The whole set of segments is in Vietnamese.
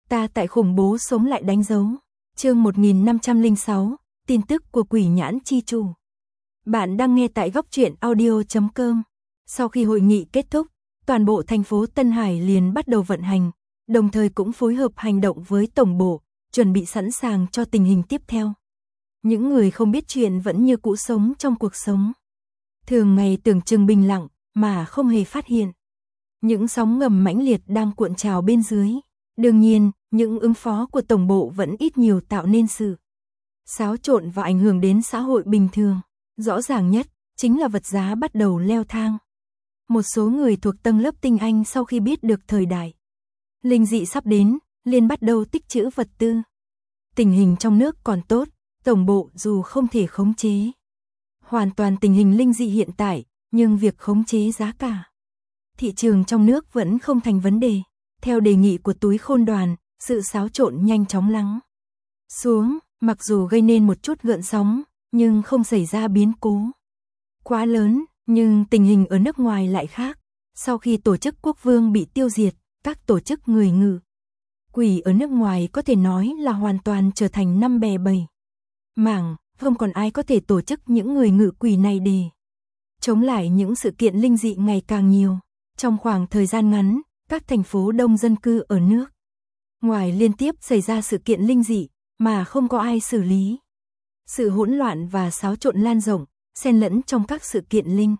Ta tại khủng bố sống lại đánh dấu. Chương 1506, tin tức của quỷ nhãn chi chủ. Bạn đang nghe tại góc truyện audio.com. Sau khi hội nghị kết thúc, toàn bộ thành phố Tân Hải liền bắt đầu vận hành, đồng thời cũng phối hợp hành động với tổng bộ, chuẩn bị sẵn sàng cho tình hình tiếp theo. Những người không biết chuyện vẫn như cũ sống trong cuộc sống. Thường ngày tưởng chừng bình lặng, mà không hề phát hiện. Những sóng ngầm mãnh liệt đang cuộn trào bên dưới. Đương nhiên, những ứng phó của tổng bộ vẫn ít nhiều tạo nên sự xáo trộn và ảnh hưởng đến xã hội bình thường. Rõ ràng nhất, chính là vật giá bắt đầu leo thang. Một số người thuộc tầng lớp tinh anh sau khi biết được thời đại linh dị sắp đến, liền bắt đầu tích trữ vật tư. Tình hình trong nước còn tốt, tổng bộ dù không thể khống chế hoàn toàn tình hình linh dị hiện tại, nhưng việc khống chế giá cả thị trường trong nước vẫn không thành vấn đề. Theo đề nghị của túi khôn đoàn, sự xáo trộn nhanh chóng lắng xuống, mặc dù gây nên một chút gợn sóng, nhưng không xảy ra biến cố quá lớn. Nhưng tình hình ở nước ngoài lại khác. Sau khi tổ chức quốc vương bị tiêu diệt, các tổ chức người ngự quỷ ở nước ngoài có thể nói là hoàn toàn trở thành năm bè bảy mảng, không còn ai có thể tổ chức những người ngự quỷ này để chống lại những sự kiện linh dị ngày càng nhiều. Trong khoảng thời gian ngắn, các thành phố đông dân cư ở nước ngoài liên tiếp xảy ra sự kiện linh dị mà không có ai xử lý. Sự hỗn loạn và xáo trộn lan rộng, xen lẫn trong các sự kiện linh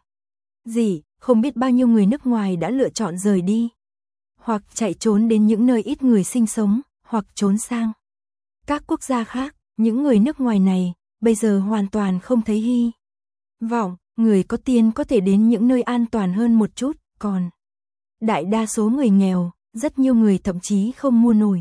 dị, không biết bao nhiêu người nước ngoài đã lựa chọn rời đi, hoặc chạy trốn đến những nơi ít người sinh sống, hoặc trốn sang các quốc gia khác. Những người nước ngoài này bây giờ hoàn toàn không thấy hy vọng người có tiền có thể đến những nơi an toàn hơn một chút, còn đại đa số người nghèo, rất nhiều người thậm chí không mua nổi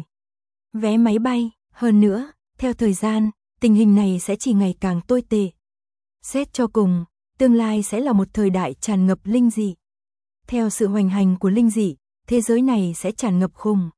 vé máy bay. Hơn nữa, theo thời gian, tình hình này sẽ chỉ ngày càng tồi tệ. Xét cho cùng, tương lai sẽ là một thời đại tràn ngập linh dị. Theo sự hoành hành của linh dị, thế giới này sẽ tràn ngập khủng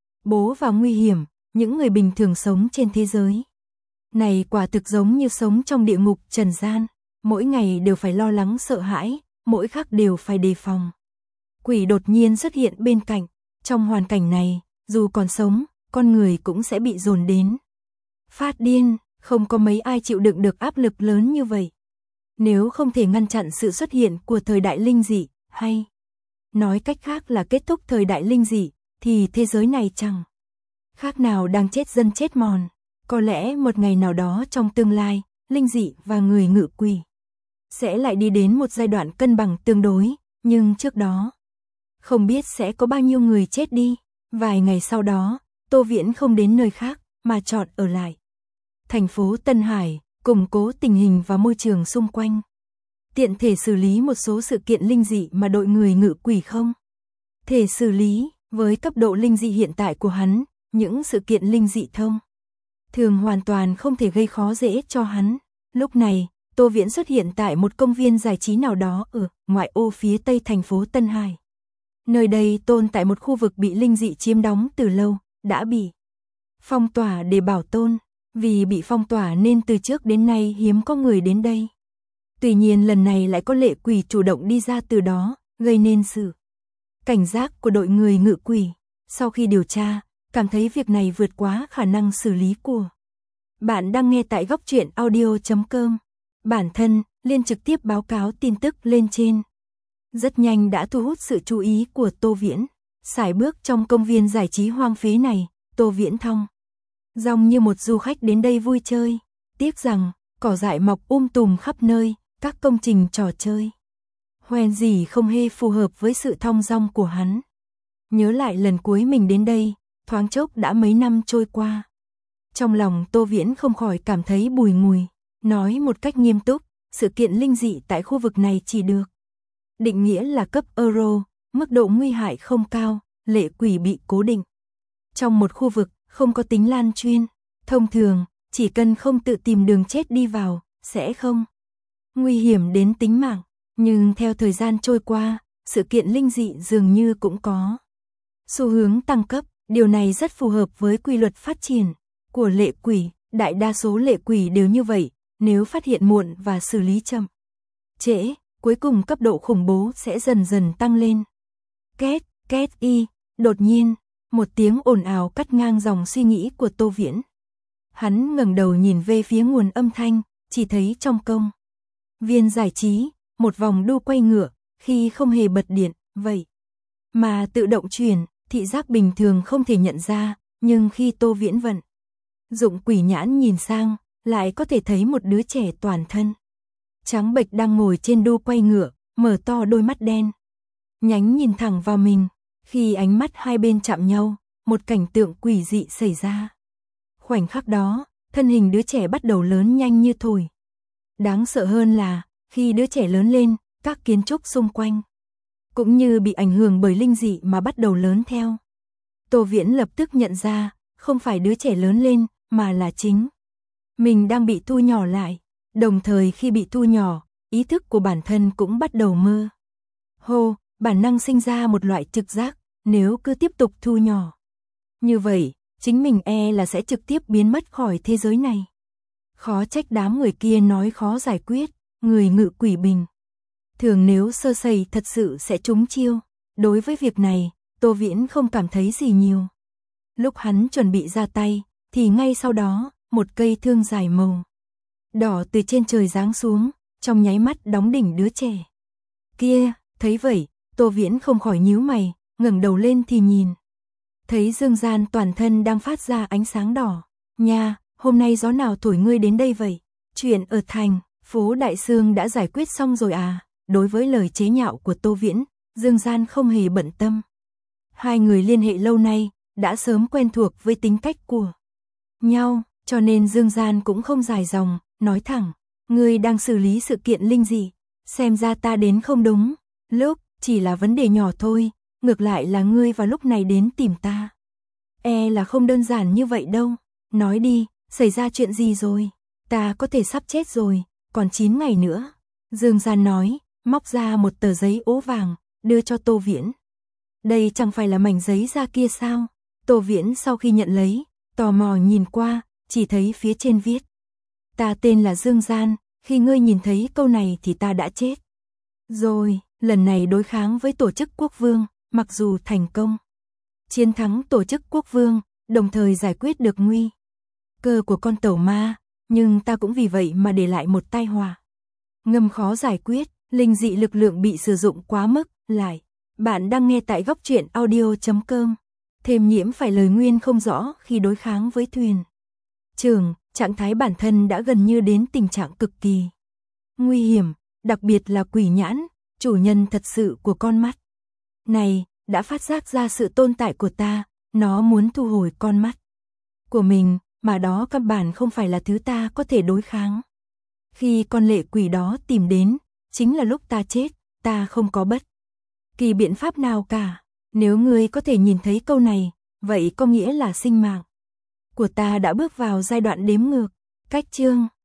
bố và nguy hiểm. Những người bình thường sống trên thế giới này quả thực giống như sống trong địa ngục trần gian, mỗi ngày đều phải lo lắng sợ hãi, mỗi khắc đều phải đề phòng quỷ đột nhiên xuất hiện bên cạnh. Trong hoàn cảnh này, dù còn sống, con người cũng sẽ bị dồn đến phát điên. Không có mấy ai chịu đựng được áp lực lớn như vậy. Nếu không thể ngăn chặn sự xuất hiện của thời đại linh dị, hay nói cách khác là kết thúc thời đại linh dị, thì thế giới này chẳng khác nào đang chết dân chết mòn. Có lẽ một ngày nào đó trong tương lai, linh dị và người ngự quỷ sẽ lại đi đến một giai đoạn cân bằng tương đối, nhưng trước đó không biết sẽ có bao nhiêu người chết đi. Vài ngày sau đó, Tô Viễn không đến nơi khác, mà chọn ở lại thành phố Tân Hải, củng cố tình hình và môi trường xung quanh, tiện thể xử lý một số sự kiện linh dị mà đội người ngự quỷ không thể xử lý. Với cấp độ linh dị hiện tại của hắn, những sự kiện linh dị thông thường hoàn toàn không thể gây khó dễ cho hắn. Lúc này, Tô Viễn xuất hiện tại một công viên giải trí nào đó ở ngoại ô phía tây thành phố Tân Hải. Nơi đây tồn tại một khu vực bị linh dị chiếm đóng từ lâu, đã bị phong tỏa để bảo tồn. Vì bị phong tỏa nên từ trước đến nay hiếm có người đến đây. Tuy nhiên lần này lại có lệ quỷ chủ động đi ra từ đó, gây nên sự cảnh giác của đội người ngự quỷ. Sau khi điều tra, cảm thấy việc này vượt quá khả năng xử lý của bạn đang nghe tại góc truyện audio.com. Bản thân, liền trực tiếp báo cáo tin tức lên trên. Rất nhanh đã thu hút sự chú ý của Tô Viễn. Sải bước trong công viên giải trí hoang phế này, Tô Viễn thong dong như một du khách đến đây vui chơi. Tiếc rằng, cỏ dại mọc tùm khắp nơi, các công trình trò chơi hoen gì không hề phù hợp với sự thong dong của hắn. Nhớ lại lần cuối mình đến đây, thoáng chốc đã mấy năm trôi qua. Trong lòng Tô Viễn không khỏi cảm thấy bùi ngùi. Nói một cách nghiêm túc, sự kiện linh dị tại khu vực này chỉ được định nghĩa là cấp Euro, mức độ nguy hại không cao, lệ quỷ bị cố định trong một khu vực, không có tính lan truyền. Thông thường, chỉ cần không tự tìm đường chết đi vào, sẽ không nguy hiểm đến tính mạng. Nhưng theo thời gian trôi qua, sự kiện linh dị dường như cũng có xu hướng tăng cấp. Điều này rất phù hợp với quy luật phát triển của lệ quỷ. Đại đa số lệ quỷ đều như vậy, nếu phát hiện muộn và xử lý chậm trễ, cuối cùng cấp độ khủng bố sẽ dần dần tăng lên. Két, két y, đột nhiên, Một tiếng ồn ào cắt ngang dòng suy nghĩ của Tô Viễn. Hắn ngẩng đầu nhìn về phía nguồn âm thanh, chỉ thấy trong công viên giải trí, một vòng đu quay ngựa, khi không hề bật điện, vậy mà tự động chuyển, thị giác bình thường không thể nhận ra, nhưng khi Tô Viễn vận dụng quỷ nhãn nhìn sang, lại có thể thấy một đứa trẻ toàn thân trắng bệch đang ngồi trên đu quay ngựa, mở to đôi mắt đen nhánh nhìn thẳng vào mình. Khi ánh mắt hai bên chạm nhau, một cảnh tượng quỷ dị xảy ra. Khoảnh khắc đó, thân hình đứa trẻ bắt đầu lớn nhanh như thổi. Đáng sợ hơn là, khi đứa trẻ lớn lên, các kiến trúc xung quanh cũng như bị ảnh hưởng bởi linh dị mà bắt đầu lớn theo. Tô Viễn lập tức nhận ra, không phải đứa trẻ lớn lên, mà là chính mình đang bị thu nhỏ lại. Đồng thời khi bị thu nhỏ, ý thức của bản thân cũng bắt đầu mơ hồ, bản năng sinh ra một loại trực giác, nếu cứ tiếp tục thu nhỏ như vậy, chính mình là sẽ trực tiếp biến mất khỏi thế giới này. Khó trách đám người kia nói khó giải quyết, người ngự quỷ bình thường nếu sơ sẩy thật sự sẽ trúng chiêu. Đối với việc này, Tô Viễn không cảm thấy gì nhiều. Lúc hắn chuẩn bị ra tay, thì ngay sau đó, một cây thương dài màu đỏ từ trên trời giáng xuống, trong nháy mắt đóng đỉnh đứa trẻ kia. Thấy vậy, Tô Viễn không khỏi nhíu mày, ngẩng đầu lên thì nhìn thấy Dương Gian toàn thân đang phát ra ánh sáng đỏ. Nha, hôm nay gió nào thổi ngươi đến đây vậy? Chuyện ở thành phố Đại Sương đã giải quyết xong rồi à? Đối với lời chế nhạo của Tô Viễn, Dương Gian không hề bận tâm. Hai người liên hệ lâu nay, đã sớm quen thuộc với tính cách của nhau, cho nên Dương Gian cũng không dài dòng, nói thẳng, ngươi đang xử lý sự kiện linh dị, xem ra ta đến không đúng lúc, chỉ là vấn đề nhỏ thôi, ngược lại là ngươi vào lúc này đến tìm ta. Là không đơn giản như vậy đâu, nói đi, xảy ra chuyện gì rồi? Ta có thể sắp chết rồi, còn 9 ngày nữa. Dương Gian nói, móc ra một tờ giấy ố vàng, đưa cho Tô Viễn. Đây chẳng phải là mảnh giấy da kia sao? Tô Viễn sau khi nhận lấy, tò mò nhìn qua, chỉ thấy phía trên viết. Ta tên là Dương Gian, khi ngươi nhìn thấy câu này thì ta đã chết rồi. Lần này đối kháng với tổ chức quốc vương, mặc dù thành công chiến thắng tổ chức quốc vương, đồng thời giải quyết được nguy cơ của con tẩu ma, nhưng ta cũng vì vậy mà để lại một tai họa ngầm khó giải quyết. Linh dị lực lượng bị sử dụng quá mức. Lại, bạn đang nghe tại Góc Truyện Audio.com. Thêm nhiễm phải lời nguyên không rõ khi đối kháng với thuyền trưởng, trạng thái bản thân đã gần như đến tình trạng cực kỳ nguy hiểm, đặc biệt là quỷ nhãn, chủ nhân thật sự của con mắt này, đã phát giác ra sự tồn tại của ta, nó muốn thu hồi con mắt của mình, mà đó căn bản không phải là thứ ta có thể đối kháng. Khi con lệ quỷ đó tìm đến, chính là lúc ta chết, ta không có bất kỳ biện pháp nào cả. Nếu ngươi có thể nhìn thấy câu này, vậy có nghĩa là sinh mạng của ta đã bước vào giai đoạn đếm ngược. Cách chương